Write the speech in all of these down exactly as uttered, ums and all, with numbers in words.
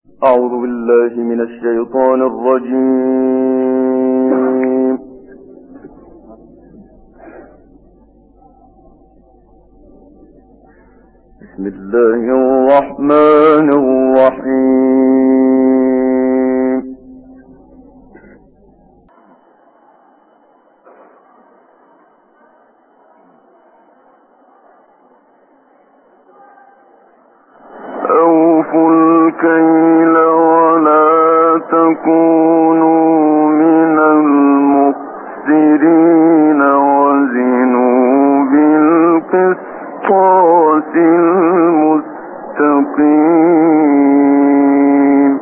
أعوذ بالله من الشيطان الرجيم. بسم الله الرحمن الرحيم. أوفوا الكيل ولا تكونوا من المخسرين وزنوا بالقسطاس المستقيم.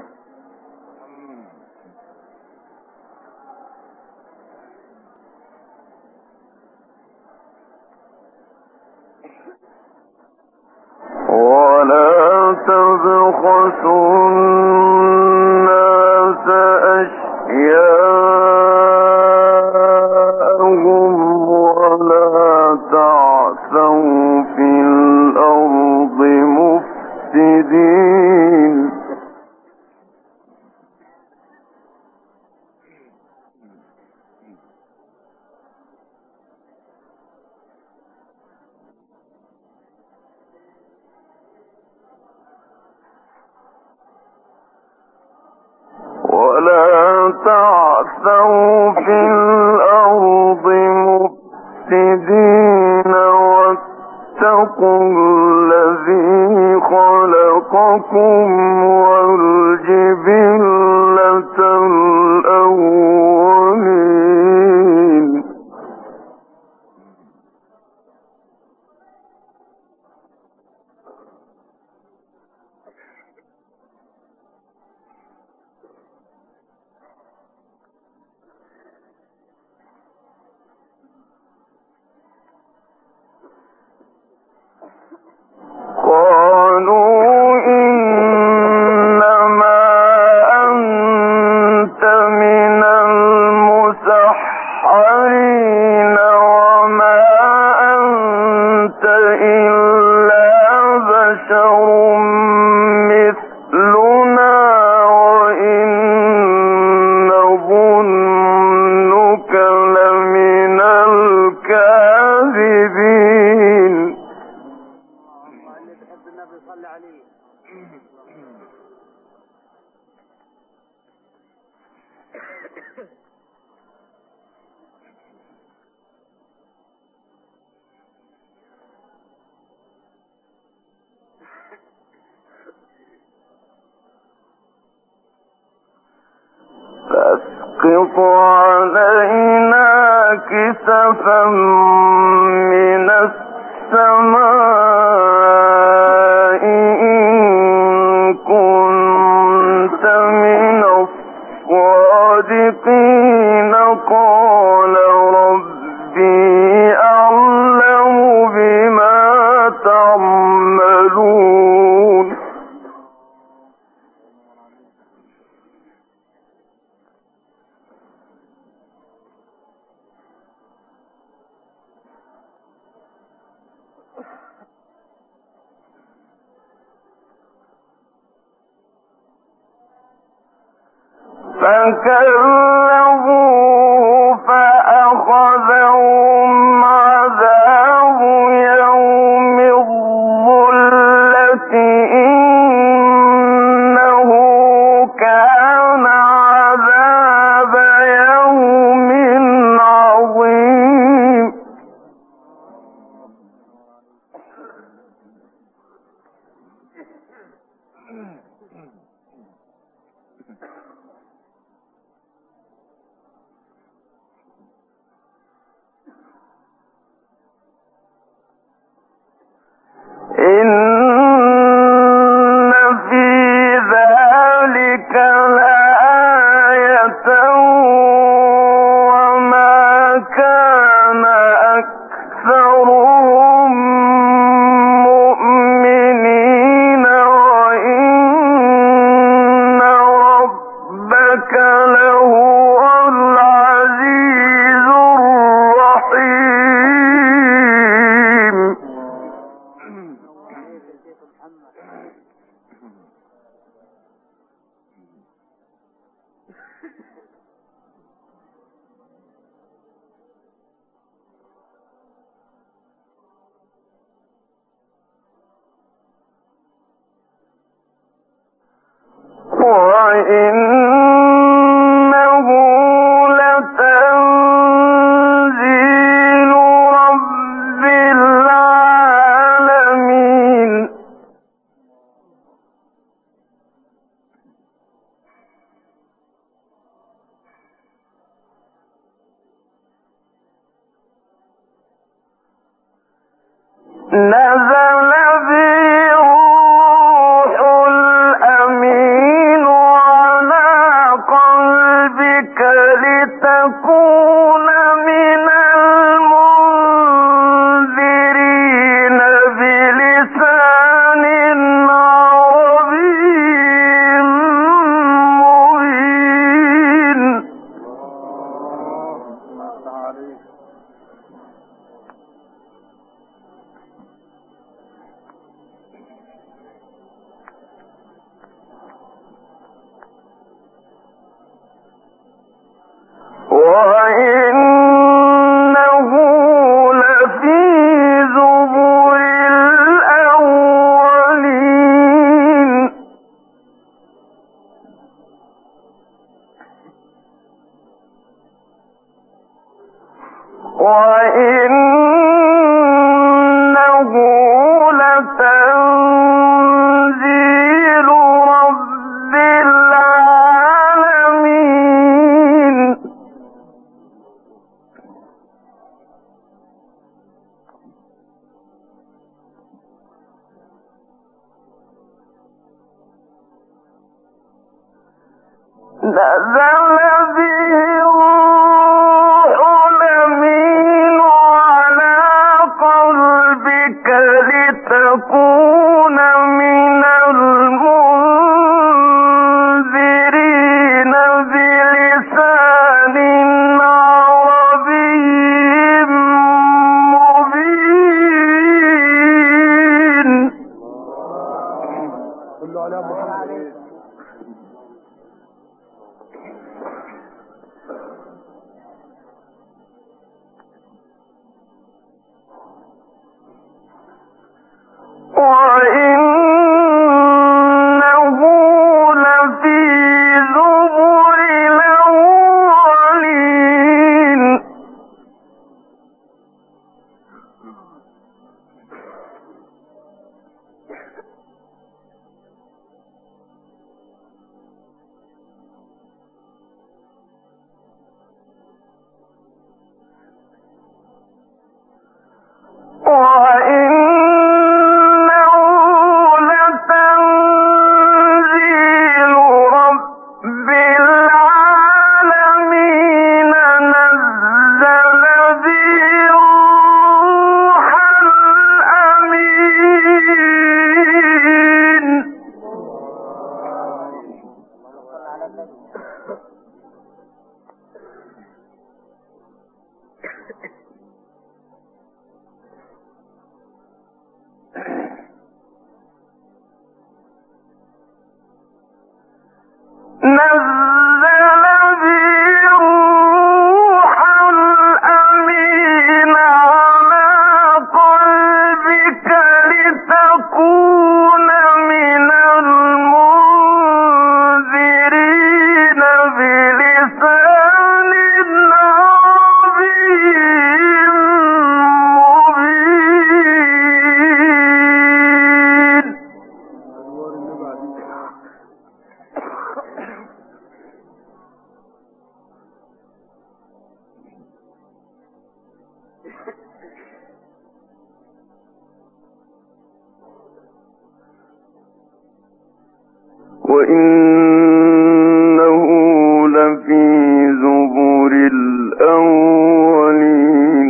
ولا تبخسوا الناس أشياءهم ولا تعثوا في الأرض مفسدين. ولا تعثوا في الأرض مفسدين واتقوا الذي خلقكم والجبلة الأولين. قالوا إنما أنت من المسحرين وما أنت إلا بشر مثلنا وإن نظنك لمن الكاذبين. فاسقط علينا كسفا من السماء إن كنت من الصادقين. قال ربي أعلم بما تعملون. فكذبوه فأخذهم عذاب يوم الظلة إنه كان عذاب يوم عظيم. إن في ذلك لآية وما كان أكثرهم مؤمنين وإن ربك وإنه لتنزيل رب العالمين نزل به الروح الأمين على قلبك لتكون من المنذرين بلسان عربي مبين وإنه لفي زبر الأولين وإنه لتنزيل رب العالمين نزل به الروح الأمين على قلبك لتكون من المنذرين بلسان عربي مبين صلوا على محمد. وإنه لفي زبر الأولين وإنه لتنزيل رب العالمين نزل به الروح الأمين نزل به الروح الأمين على قلبك لتكون من المنذرين بلسان عربي مبين وإنه لفي زبر الأولين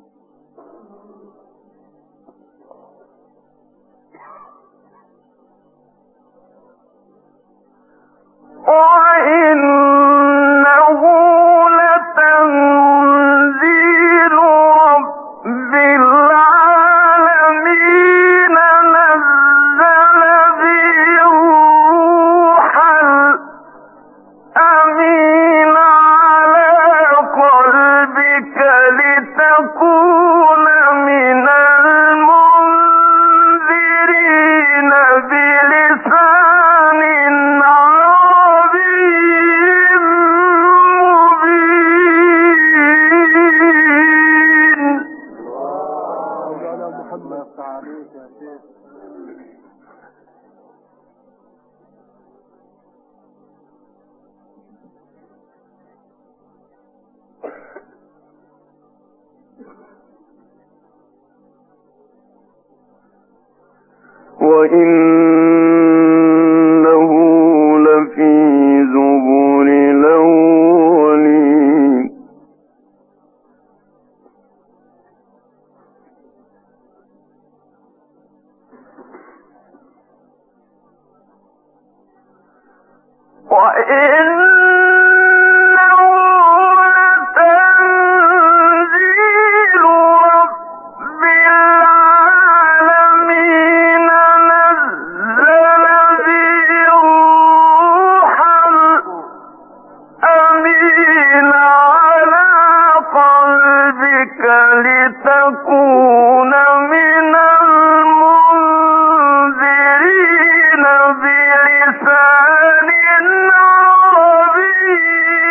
وإنه لتنزيل رب العالمين نزل به الروح الأمين على قلبك لتكون من المنذرين بلسان عربي وإنه لفي زبر الأولين وإن لتكون من المنذرين بلسان عربي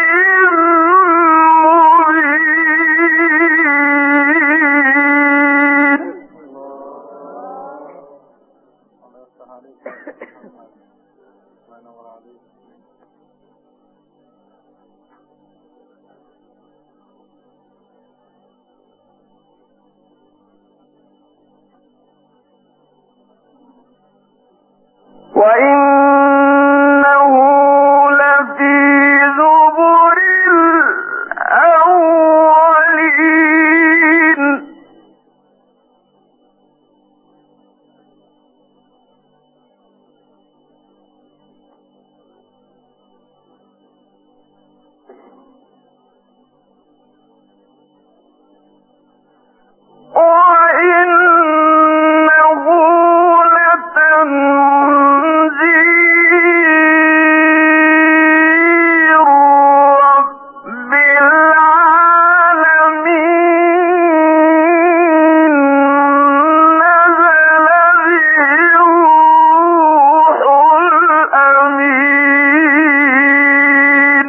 مبين. وإنه لفي زبر الأولين وإنه لتنزيل رب العالمين نزل به الروح الأمين.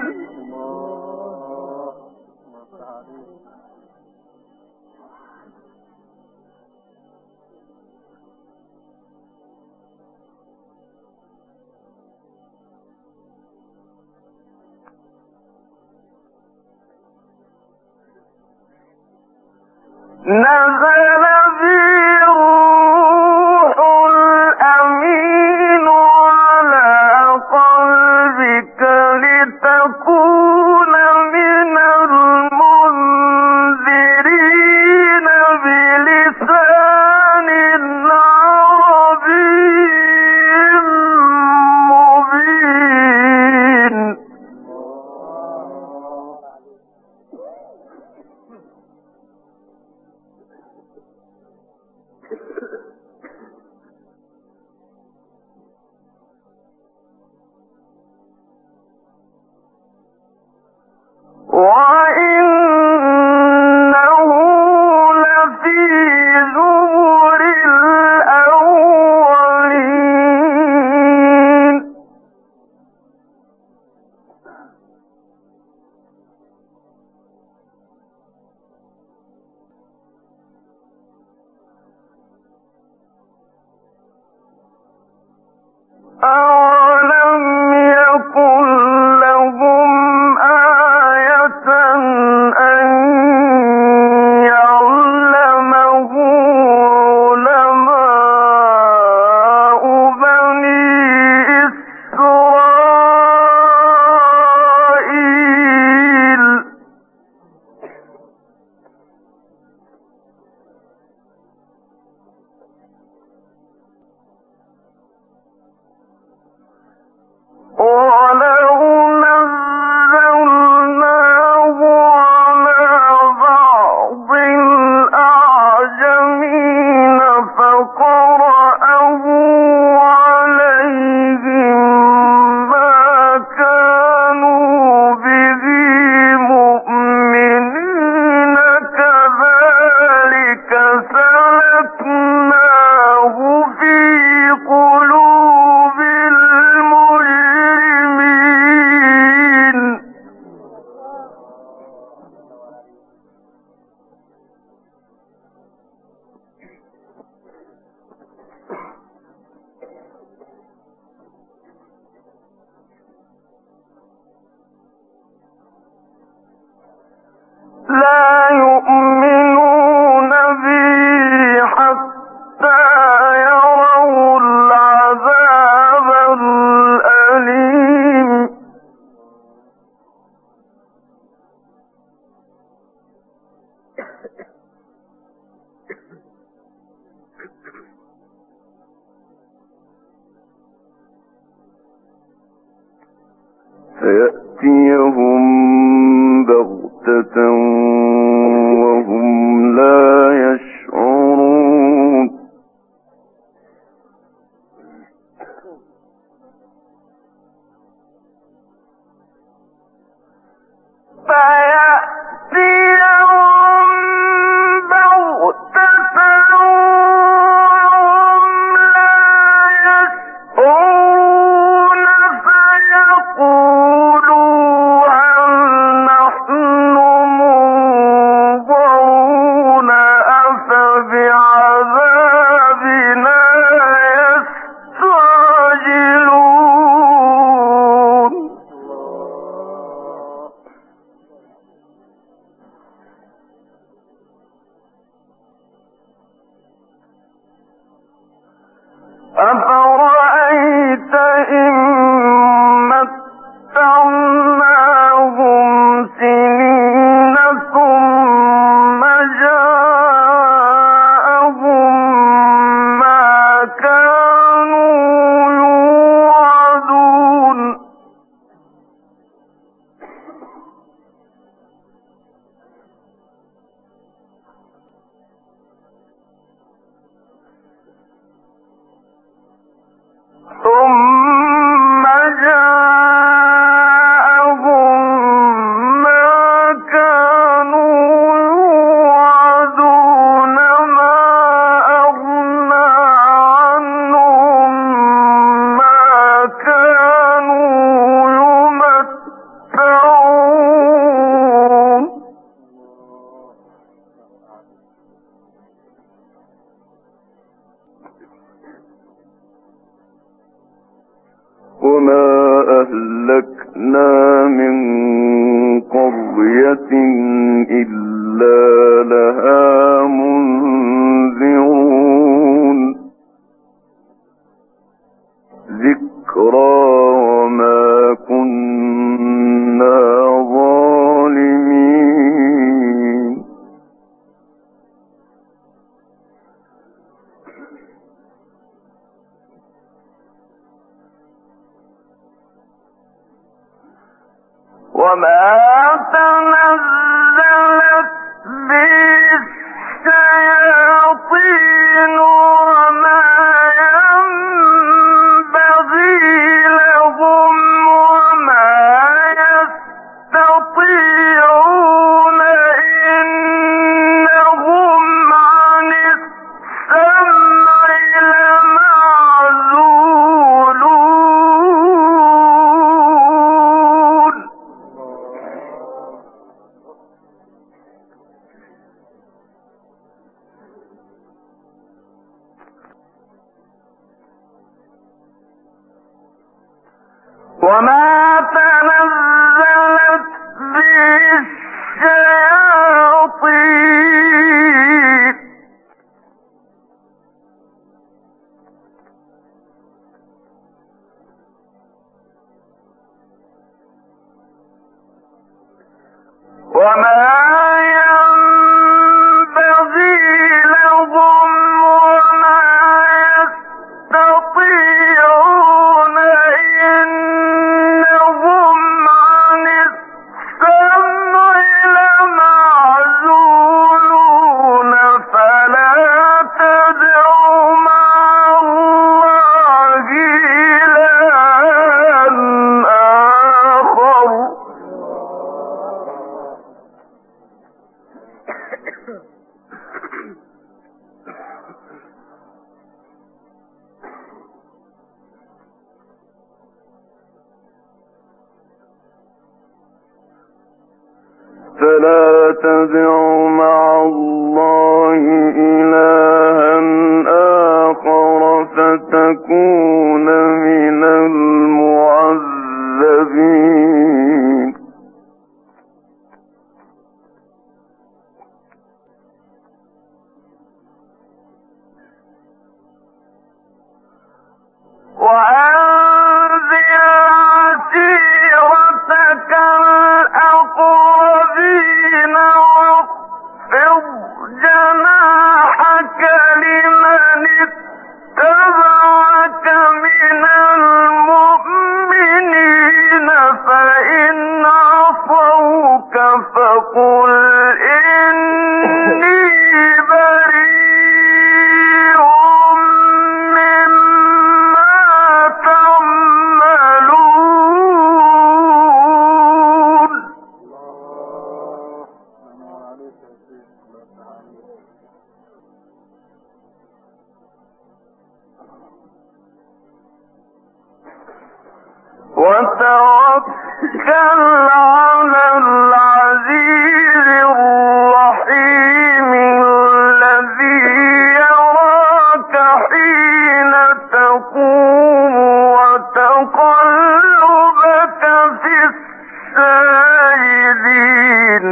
نزل به الروح الأمين على قلبك لتكون من المنذرين بلسان عربي مبين. فيأتيهم بغتة وهم لا يشعرون أفرأيت إن متعناهم سنين ثم جاءهم ما كانوا يوعدون ثم جاءهم ما كانوا يوعدون ما أغنى عنهم ما كانوا يمتعون وما أهلكنا من قرية إلا لها منذرون ذكرى وما كنا ظالمين وما تنزلت به الشياطين وما ينبغي لهم وما يستطيعون إنهم عن السمع لمعزولون وما تنزلت به الشياطين وما ينبغي لهم وما يستطيعون إنهم عن السمع لمعزولون فلا تدع مع الله إلها آخر فلا تدع مع الله إلها آخر فتكون من المعذبين وأنذر عشيرتك الأقربين واخفض جناحك لمن اتبعك فقل إني بريء مما تعملون. وتوكل على العزيز الرحيم الذي يراك حين تقوم وتقلبك في الساجدين.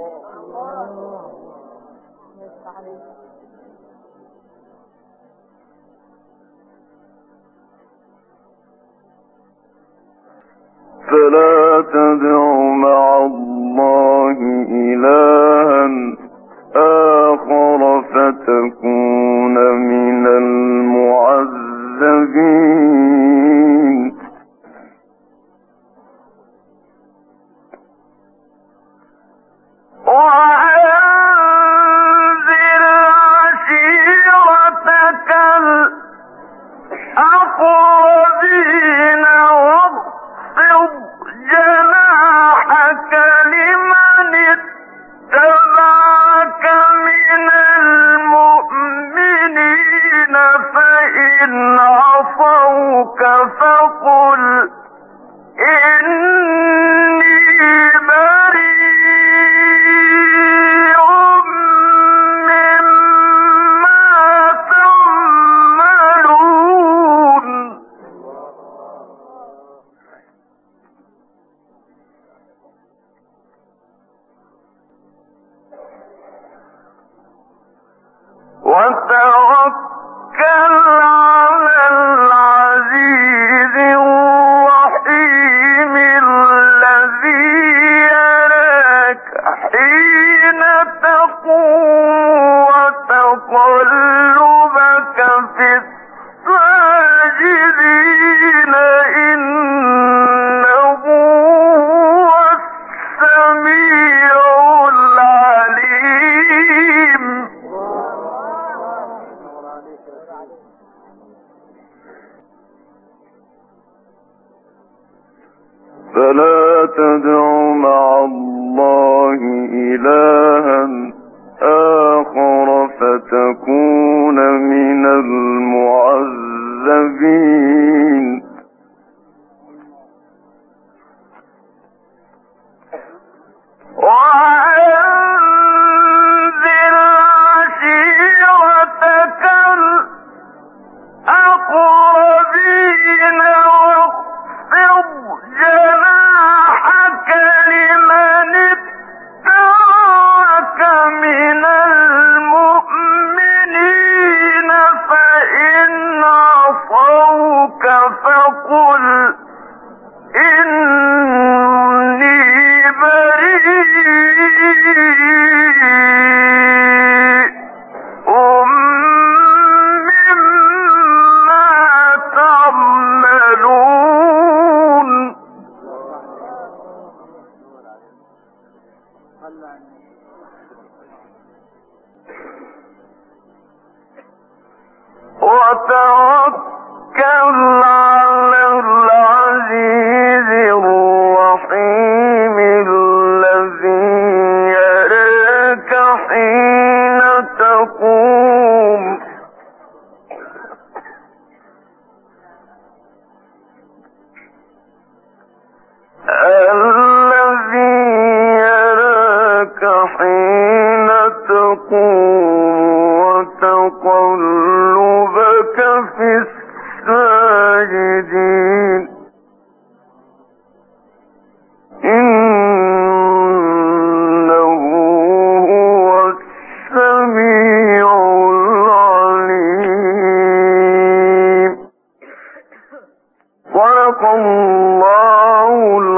فلا تدع مع الله إلها آخر فتكون من المعذبين. وأنذر عشيرتك الأقربين واخفض جناحك لمن اتبعك من المؤمنين فإن عصوك فقل إني بريء مما تعملون. وتوكل على العزيز الرحيم الذي يراك حين تقوم وتقلبك في الساجدين إنه هو السميع العليم. فلا تدع مع الله إلها آخر فتكون من المعذبين. وأنذر عشيرتك الأقربين واخفض جناحك لمن اتبعك من المؤمنين فإن عصوك فقل إني بريء مما تعملون. وتوكل على العزيز الرحيم الذي يراك حين تقوم الذي يراك حين تقوم وتقلبك في الساجدين إنه هو السميع العليم. صدق الله